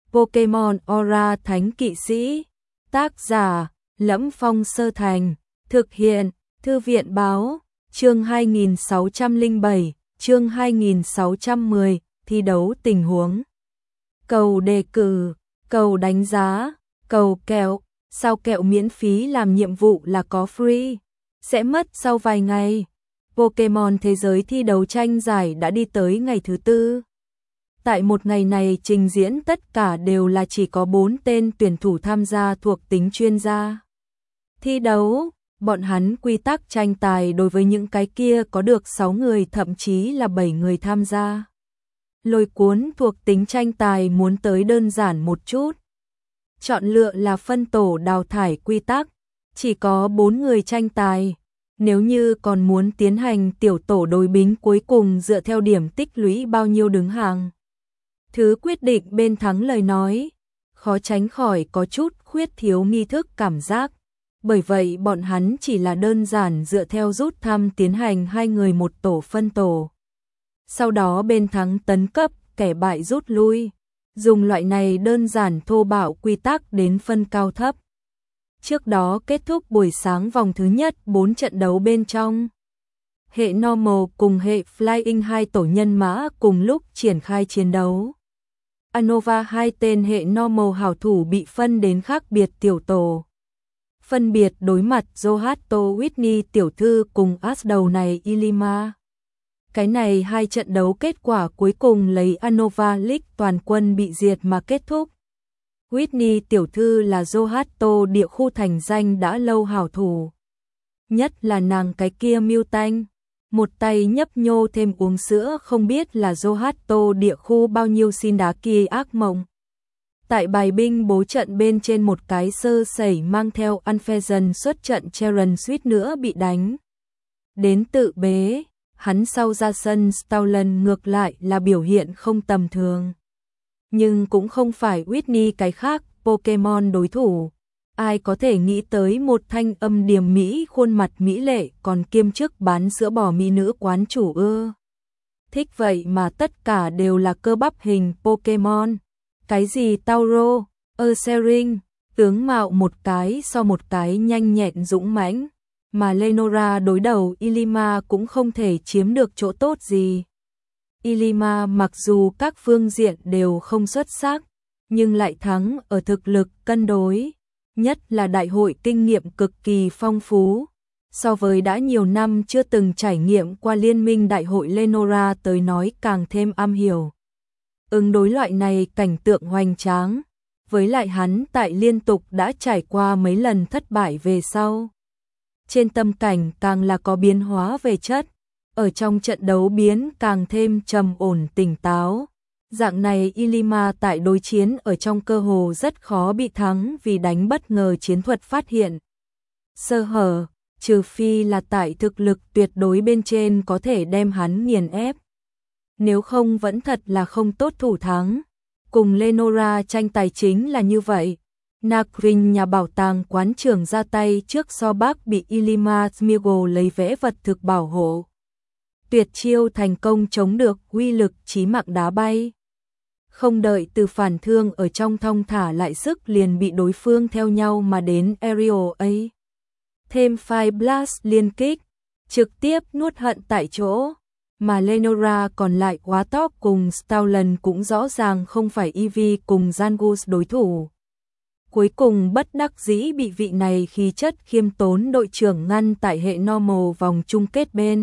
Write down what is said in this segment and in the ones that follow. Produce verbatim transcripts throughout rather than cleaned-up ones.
Pokemon Aura Thánh Kỵ Sĩ. Tác giả: Lẫm Phong Sơ Thành. Thực hiện: Thư viện báo. Chương hai nghìn sáu trăm lẻ bảy, chương hai nghìn sáu trăm mười, thi đấu tình huống. Cầu đề cử, cầu đánh giá, cầu kẹo. Sao kẹo miễn phí làm nhiệm vụ là có free, sẽ mất sau vài ngày. Pokemon Thế giới thi đấu tranh giải đã đi tới ngày thứ tư. Tại một ngày này trình diễn tất cả đều là chỉ có bốn tên tuyển thủ tham gia thuộc tính chuyên gia. Thi đấu, bọn hắn quy tắc tranh tài đối với những cái kia có được sáu người thậm chí là bảy người tham gia. Lôi cuốn thuộc tính tranh tài muốn tới đơn giản một chút. Chọn lựa là phân tổ đào thải quy tắc, chỉ có bốn người tranh tài. Nếu như còn muốn tiến hành tiểu tổ đối bính cuối cùng dựa theo điểm tích lũy bao nhiêu đứng hàng. Thứ quyết định bên thắng lời nói, khó tránh khỏi có chút khuyết thiếu nghi thức cảm giác. Bởi vậy bọn hắn chỉ là đơn giản dựa theo rút thăm tiến hành hai người một tổ phân tổ. Sau đó bên thắng tấn cấp, kẻ bại rút lui. Dùng loại này đơn giản thô bạo quy tắc đến phân cao thấp. Trước đó kết thúc buổi sáng vòng thứ nhất bốn trận đấu bên trong. Hệ Normal cùng hệ Flying hai tổ nhân mã cùng lúc triển khai chiến đấu. Unova hai tên hệ Normal hảo thủ bị phân đến khác biệt tiểu tổ. Phân biệt đối mặt Zohato Whitney tiểu thư cùng as đầu này Ilima. Cái này hai trận đấu kết quả cuối cùng lấy Unova League toàn quân bị diệt mà kết thúc. Whitney tiểu thư là Zohato địa khu thành danh đã lâu hảo thủ. Nhất là nàng cái kia miêu tanh, một tay nhấp nhô thêm uống sữa không biết là Zohato địa khu bao nhiêu xin đá kia ác mộng. Tại bài binh bố trận bên trên một cái sơ sẩy mang theo Unfezon xuất trận Cheren suýt nữa bị đánh đến tự bế. Hắn sau ra sân Stoutland ngược lại là biểu hiện không tầm thường. Nhưng cũng không phải Whitney cái khác Pokemon đối thủ. Ai có thể nghĩ tới một thanh âm điềm mỹ khuôn mặt mỹ lệ còn kiêm chức bán sữa bò mỹ nữ quán chủ ư. Thích vậy mà tất cả đều là cơ bắp hình Pokemon. Cái gì Tauro, Ursaring, tướng mạo một cái so một cái nhanh nhẹn dũng mãnh. Mà Lenora đối đầu Ilima cũng không thể chiếm được chỗ tốt gì. Ilima mặc dù các phương diện đều không xuất sắc, nhưng lại thắng ở thực lực cân đối, nhất là đại hội kinh nghiệm cực kỳ phong phú. So với đã nhiều năm chưa từng trải nghiệm qua liên minh đại hội Lenora tới nói càng thêm am hiểu. Ứng đối loại này cảnh tượng hoành tráng, với lại hắn tại liên tục đã trải qua mấy lần thất bại về sau. Trên tâm cảnh càng là có biến hóa về chất, ở trong trận đấu biến càng thêm trầm ổn tỉnh táo. Dạng này Ilima tại đối chiến ở trong cơ hồ rất khó bị thắng vì đánh bất ngờ chiến thuật phát hiện sơ hở, trừ phi là tại thực lực tuyệt đối bên trên có thể đem hắn nghiền ép. Nếu không vẫn thật là không tốt thủ thắng. Cùng Lenora tranh tài chính là như vậy. Nakrin nhà bảo tàng quán trưởng ra tay trước so bác bị Ilima Smeagol lấy vẽ vật thực bảo hộ. Tuyệt chiêu thành công chống được uy lực chí mạng đá bay. Không đợi từ phản thương ở trong thong thả lại sức liền bị đối phương theo nhau mà đến Aerial A. Thêm Fire Blast liên kích, trực tiếp nuốt hận tại chỗ. Mà Lenora còn lại quá top cùng Stoutland cũng rõ ràng không phải Eevee cùng Zangoose đối thủ. Cuối cùng bất đắc dĩ bị vị này khí chất khiêm tốn đội trưởng ngăn tại hệ Normal vòng chung kết bên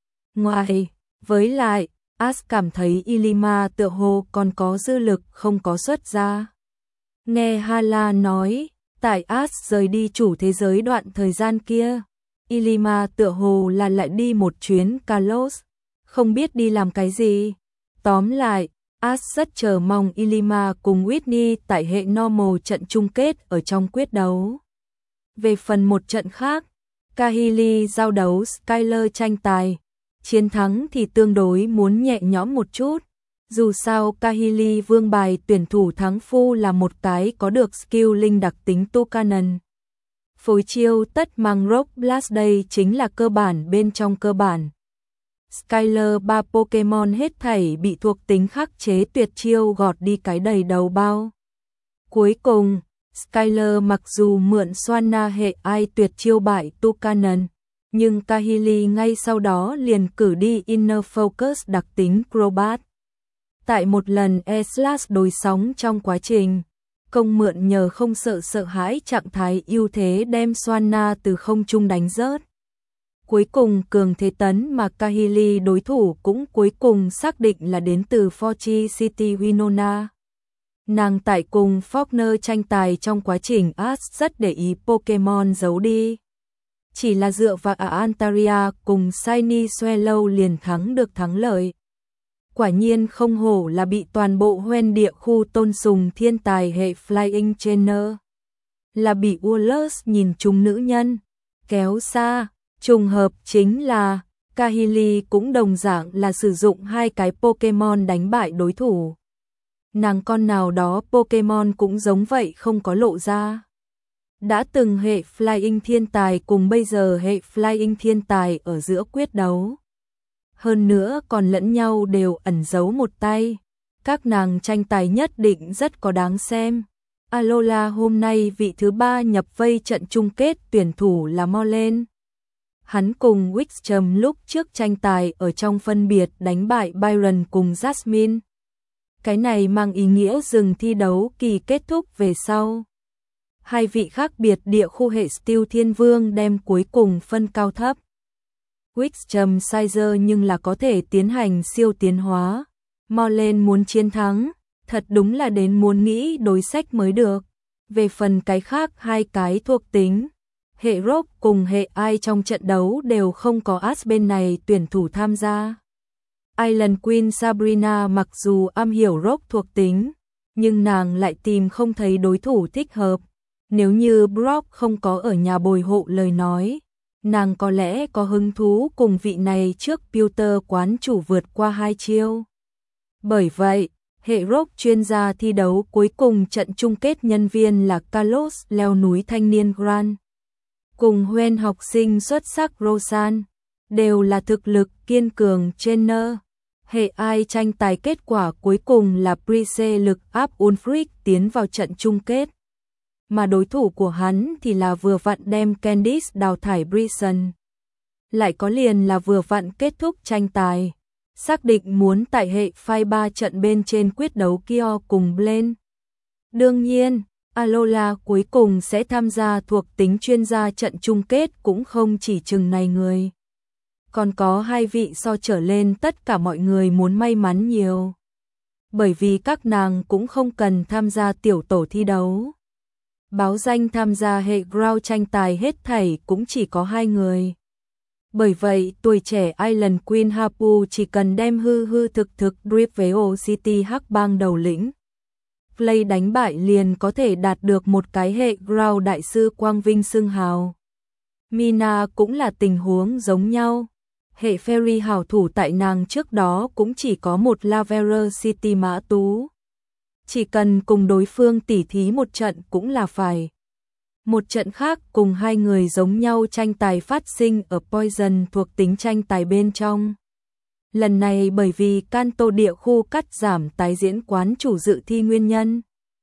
ngoài. Với lại, Ash cảm thấy Ilima tựa hồ còn có dư lực không có xuất ra. Nghe Hala nói, tại Ash rời đi chủ thế giới đoạn thời gian kia, Ilima tựa hồ là lại đi một chuyến Kalos, không biết đi làm cái gì. Tóm lại, Ash rất chờ mong Ilima cùng Whitney tại hệ Normal trận chung kết ở trong quyết đấu. Về phần một trận khác, Kahili giao đấu Skyler tranh tài, chiến thắng thì tương đối muốn nhẹ nhõm một chút. Dù sao Kahili vương bài tuyển thủ thắng phu là một cái có được skill linh đặc tính Tucanon. Phối chiêu tất mang Rock Blast đây chính là cơ bản bên trong cơ bản. Skyler ba Pokemon hết thảy bị thuộc tính khắc chế tuyệt chiêu gọt đi cái đầy đầu bao. Cuối cùng, Skyler mặc dù mượn Swanna hệ ai tuyệt chiêu bại Tukanen, nhưng Kahili ngay sau đó liền cử đi Inner Focus đặc tính Crobat. Tại một lần E-Slash đối sóng trong quá trình, công mượn nhờ không sợ sợ hãi trạng thái ưu thế đem Swanna từ không trung đánh rớt. Cuối cùng cường thế tấn mà Kahili đối thủ cũng cuối cùng xác định là đến từ Forge City Winona. Nàng tại cùng Faulkner tranh tài trong quá trình Ash rất để ý Pokemon giấu đi. Chỉ là dựa vào Antaria cùng Shiny Swallow liền thắng được thắng lợi. Quả nhiên không hổ là bị toàn bộ hoen địa khu tôn sùng thiên tài hệ Flying Trainer. Là bị Wallace nhìn trúng nữ nhân, kéo xa. Trùng hợp chính là Kahili cũng đồng dạng là sử dụng hai cái Pokemon đánh bại đối thủ. Nàng con nào đó Pokemon cũng giống vậy không có lộ ra. Đã từng hệ Flying thiên tài cùng bây giờ hệ Flying thiên tài ở giữa quyết đấu. Hơn nữa còn lẫn nhau đều ẩn giấu một tay. Các nàng tranh tài nhất định rất có đáng xem. Alola hôm nay vị thứ ba nhập vây trận chung kết tuyển thủ là Molen. Hắn cùng Wickstrom lúc trước tranh tài ở trong phân biệt đánh bại Byron cùng Jasmine. Cái này mang ý nghĩa dừng thi đấu kỳ kết thúc về sau. Hai vị khác biệt địa khu hệ Steel Thiên Vương đem cuối cùng phân cao thấp. Wickstrom Sizer nhưng là có thể tiến hành siêu tiến hóa. Molen muốn chiến thắng, thật đúng là đến muốn nghĩ đối sách mới được. Về phần cái khác hai cái thuộc tính, hệ Rock cùng hệ ai trong trận đấu đều không có Ash bên này tuyển thủ tham gia. Island Queen Sabrina mặc dù am hiểu Rock thuộc tính, nhưng nàng lại tìm không thấy đối thủ thích hợp. Nếu như Brock không có ở nhà bồi hộ lời nói, nàng có lẽ có hứng thú cùng vị này trước Pewter quán chủ vượt qua hai chiêu. Bởi vậy, hệ Rock chuyên gia thi đấu cuối cùng trận chung kết nhân viên là Carlos leo núi thanh niên Grand. Cùng Huen học sinh xuất sắc Rosan, đều là thực lực kiên cường trainer. Hệ ai tranh tài kết quả cuối cùng là Prise lực áp Ulfric tiến vào trận chung kết. Mà đối thủ của hắn thì là vừa vặn đem Candice đào thải Brison. Lại có liền là vừa vặn kết thúc tranh tài. Xác định muốn tại hệ phái ba trận bên trên quyết đấu Kyo cùng Blaine. Đương nhiên, Alola cuối cùng sẽ tham gia thuộc tính chuyên gia trận chung kết cũng không chỉ chừng này người. Còn có hai vị so trở lên tất cả mọi người muốn may mắn nhiều. Bởi vì các nàng cũng không cần tham gia tiểu tổ thi đấu. Báo danh tham gia hệ Ground tranh tài hết thảy cũng chỉ có hai người. Bởi vậy tuổi trẻ Island Queen Hapu chỉ cần đem hư hư thực thực Drip với O City Hắc Bang đầu lĩnh. Play đánh bại liền có thể đạt được một cái hệ Ground đại sư quang vinh xưng hào. Mina cũng là tình huống giống nhau. Hệ Fairy hảo thủ tại nàng trước đó cũng chỉ có một Lavera City mã tú. Chỉ cần cùng đối phương tỉ thí một trận cũng là phải. Một trận khác cùng hai người giống nhau tranh tài phát sinh ở Poison thuộc tính tranh tài bên trong. Lần này bởi vì Kanto địa khu cắt giảm tái diễn quán chủ dự thi nguyên nhân.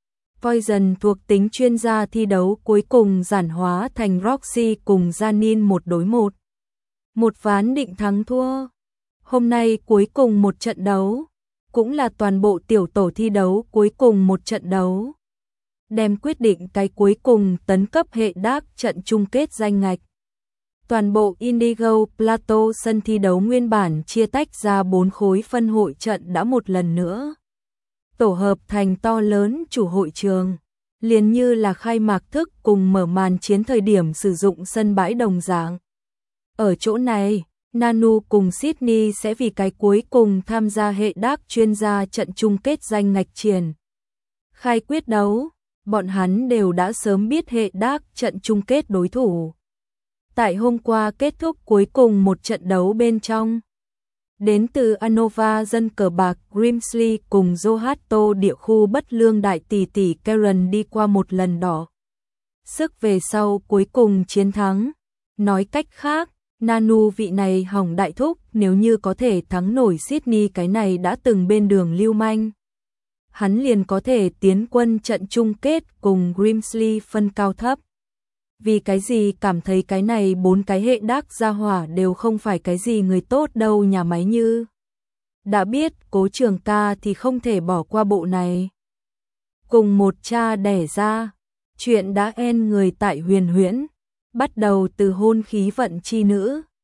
Poison thuộc tính chuyên gia thi đấu cuối cùng giản hóa thành Roxy cùng Janin một đối một. Một ván định thắng thua. Hôm nay cuối cùng một trận đấu, cũng là toàn bộ tiểu tổ thi đấu cuối cùng một trận đấu. Đem quyết định cái cuối cùng tấn cấp hệ Dark trận chung kết danh ngạch. Toàn bộ Indigo Plateau sân thi đấu nguyên bản chia tách ra bốn khối phân hội trận đã một lần nữa tổ hợp thành to lớn chủ hội trường, liền như là khai mạc thức cùng mở màn chiến thời điểm sử dụng sân bãi đồng dạng. Ở chỗ này, Nanu cùng Sydney sẽ vì cái cuối cùng tham gia hệ Dark chuyên gia trận chung kết danh ngạch triển khai quyết đấu. Bọn hắn đều đã sớm biết hệ Dark trận chung kết đối thủ. Tại hôm qua kết thúc cuối cùng một trận đấu bên trong. Đến từ Anova dân cờ bạc Grimsley cùng Zohato địa khu bất lương đại tỷ tỷ Karen đi qua một lần đỏ. Sức về sau cuối cùng chiến thắng. Nói cách khác, Nanu vị này hỏng đại thúc nếu như có thể thắng nổi Sydney cái này đã từng bên đường lưu manh. hắn liền có thể tiến quân trận chung kết cùng Grimsley phân cao thấp. Vì cái gì cảm thấy cái này bốn cái hệ đác gia hỏa đều không phải cái gì người tốt đâu nhà máy Như. Đã biết Cố Trường Ca thì không thể bỏ qua bộ này. Cùng một cha đẻ ra, chuyện đã en người tại Huyền Huyễn, bắt đầu từ hôn khí vận chi nữ,